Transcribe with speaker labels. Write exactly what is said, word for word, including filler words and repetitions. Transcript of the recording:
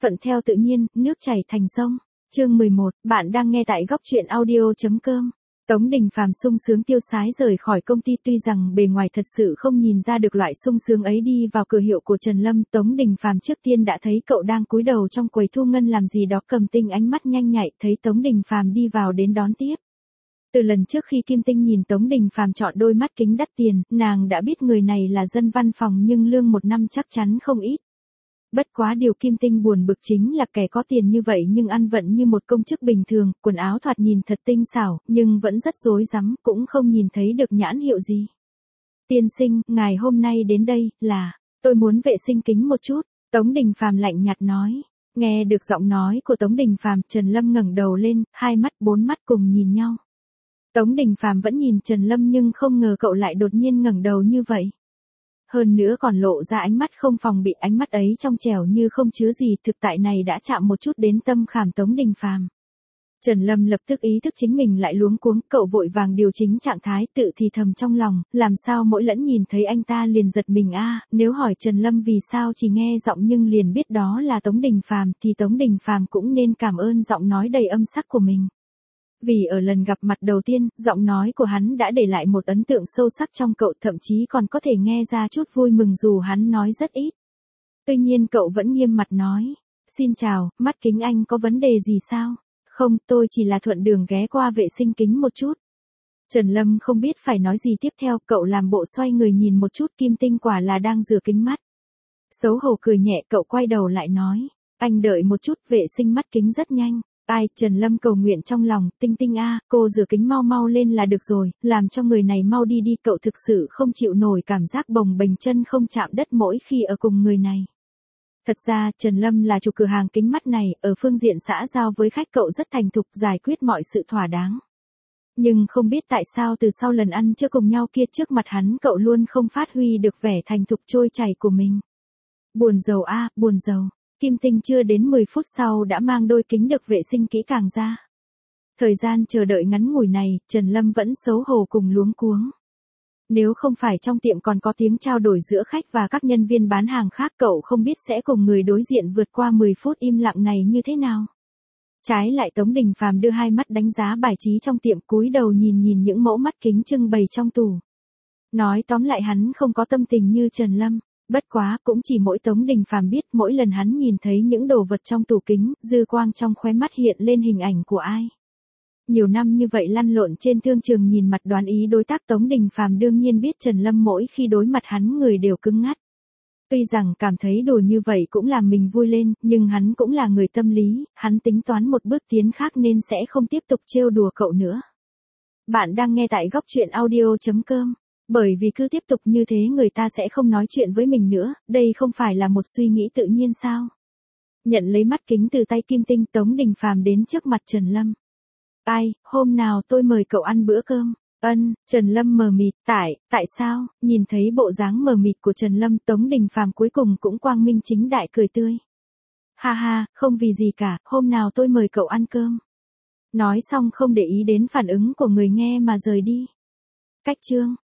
Speaker 1: Thuận theo tự nhiên, nước chảy thành sông. Chương mười một, bạn đang nghe tại góc truyện audio.com. Tống Đình Phàm sung sướng tiêu sái rời khỏi công ty, tuy rằng bề ngoài thật sự không nhìn ra được loại sung sướng ấy. Đi vào cửa hiệu của Trần Lâm, Tống Đình Phàm trước tiên đã thấy cậu đang cúi đầu trong quầy thu ngân làm gì đó, Cầm Tinh ánh mắt nhanh nhạy, thấy Tống Đình Phàm đi vào đến đón tiếp. Từ lần trước khi Kim Tinh nhìn Tống Đình Phàm chọn đôi mắt kính đắt tiền, nàng đã biết người này là dân văn phòng nhưng lương một năm chắc chắn không ít. Bất quá điều Kim Tinh buồn bực chính là kẻ có tiền như vậy nhưng ăn vận như một công chức bình thường, quần áo thoạt nhìn thật tinh xảo, nhưng vẫn rất rối rắm, cũng không nhìn thấy được nhãn hiệu gì. Tiên sinh, ngài hôm nay đến đây, là, tôi muốn vệ sinh kính một chút, Tống Đình Phàm lạnh nhạt nói. Nghe được giọng nói của Tống Đình Phàm, Trần Lâm ngẩng đầu lên, hai mắt bốn mắt cùng nhìn nhau. Tống Đình Phàm vẫn nhìn Trần Lâm nhưng không ngờ cậu lại đột nhiên ngẩng đầu như vậy. Hơn nữa còn lộ ra ánh mắt không phòng bị, ánh mắt ấy trong trẻo như không chứa gì, thực tại này đã chạm một chút đến tâm khảm Tống Đình Phàm. Trần Lâm lập tức ý thức chính mình lại luống cuống, cậu vội vàng điều chỉnh trạng thái, tự thì thầm trong lòng, làm sao mỗi lần nhìn thấy anh ta liền giật mình a, nếu hỏi Trần Lâm vì sao chỉ nghe giọng nhưng liền biết đó là Tống Đình Phàm thì Tống Đình Phàm cũng nên cảm ơn giọng nói đầy âm sắc của mình. Vì ở lần gặp mặt đầu tiên, giọng nói của hắn đã để lại một ấn tượng sâu sắc trong cậu, thậm chí còn có thể nghe ra chút vui mừng dù hắn nói rất ít. Tuy nhiên cậu vẫn nghiêm mặt nói, xin chào, mắt kính anh có vấn đề gì sao? Không, tôi chỉ là thuận đường ghé qua vệ sinh kính một chút. Trần Lâm không biết phải nói gì tiếp theo, cậu làm bộ xoay người nhìn một chút Kim Tinh quả là đang rửa kính mắt. Xấu hổ cười nhẹ, cậu quay đầu lại nói, anh đợi một chút, vệ sinh mắt kính rất nhanh. Ai, Trần Lâm cầu nguyện trong lòng, Tinh Tinh a, cô rửa kính mau mau lên là được rồi, làm cho người này mau đi đi, cậu thực sự không chịu nổi cảm giác bồng bềnh chân không chạm đất mỗi khi ở cùng người này. Thật ra, Trần Lâm là chủ cửa hàng kính mắt này, ở phương diện xã giao với khách cậu rất thành thục, giải quyết mọi sự thỏa đáng. Nhưng không biết tại sao từ sau lần ăn trưa cùng nhau kia, trước mặt hắn cậu luôn không phát huy được vẻ thành thục trôi chảy của mình. Buồn rầu a, buồn rầu. Kim Tinh chưa đến mười phút sau đã mang đôi kính được vệ sinh kỹ càng ra. Thời gian chờ đợi ngắn ngủi này, Trần Lâm vẫn xấu hổ cùng luống cuống. Nếu không phải trong tiệm còn có tiếng trao đổi giữa khách và các nhân viên bán hàng khác, cậu không biết sẽ cùng người đối diện vượt qua mười phút im lặng này như thế nào. Trái lại Tống Đình Phàm đưa hai mắt đánh giá bài trí trong tiệm, cúi đầu nhìn nhìn những mẫu mắt kính trưng bày trong tủ. Nói tóm lại hắn không có tâm tình như Trần Lâm. Bất quá, cũng chỉ mỗi Tống Đình Phàm biết, mỗi lần hắn nhìn thấy những đồ vật trong tủ kính, dư quang trong khóe mắt hiện lên hình ảnh của ai. Nhiều năm như vậy lăn lộn trên thương trường, nhìn mặt đoán ý đối tác, Tống Đình Phàm đương nhiên biết Trần Lâm mỗi khi đối mặt hắn người đều cứng ngắt. Tuy rằng cảm thấy đùa như vậy cũng làm mình vui lên, nhưng hắn cũng là người tâm lý, hắn tính toán một bước tiến khác nên sẽ không tiếp tục trêu đùa cậu nữa. Bạn đang nghe tại góc truyện audio.com. Bởi vì cứ tiếp tục như thế người ta sẽ không nói chuyện với mình nữa, đây không phải là một suy nghĩ tự nhiên sao? Nhận lấy mắt kính từ tay Kim Tinh, Tống Đình Phàm đến trước mặt Trần Lâm. Ai, hôm nào tôi mời cậu ăn bữa cơm. Ân, Trần Lâm mờ mịt, tại, tại sao? Nhìn thấy bộ dáng mờ mịt của Trần Lâm, Tống Đình Phàm cuối cùng cũng quang minh chính đại cười tươi. Ha ha, không vì gì cả, hôm nào tôi mời cậu ăn cơm. Nói xong không để ý đến phản ứng của người nghe mà rời đi. Cách chương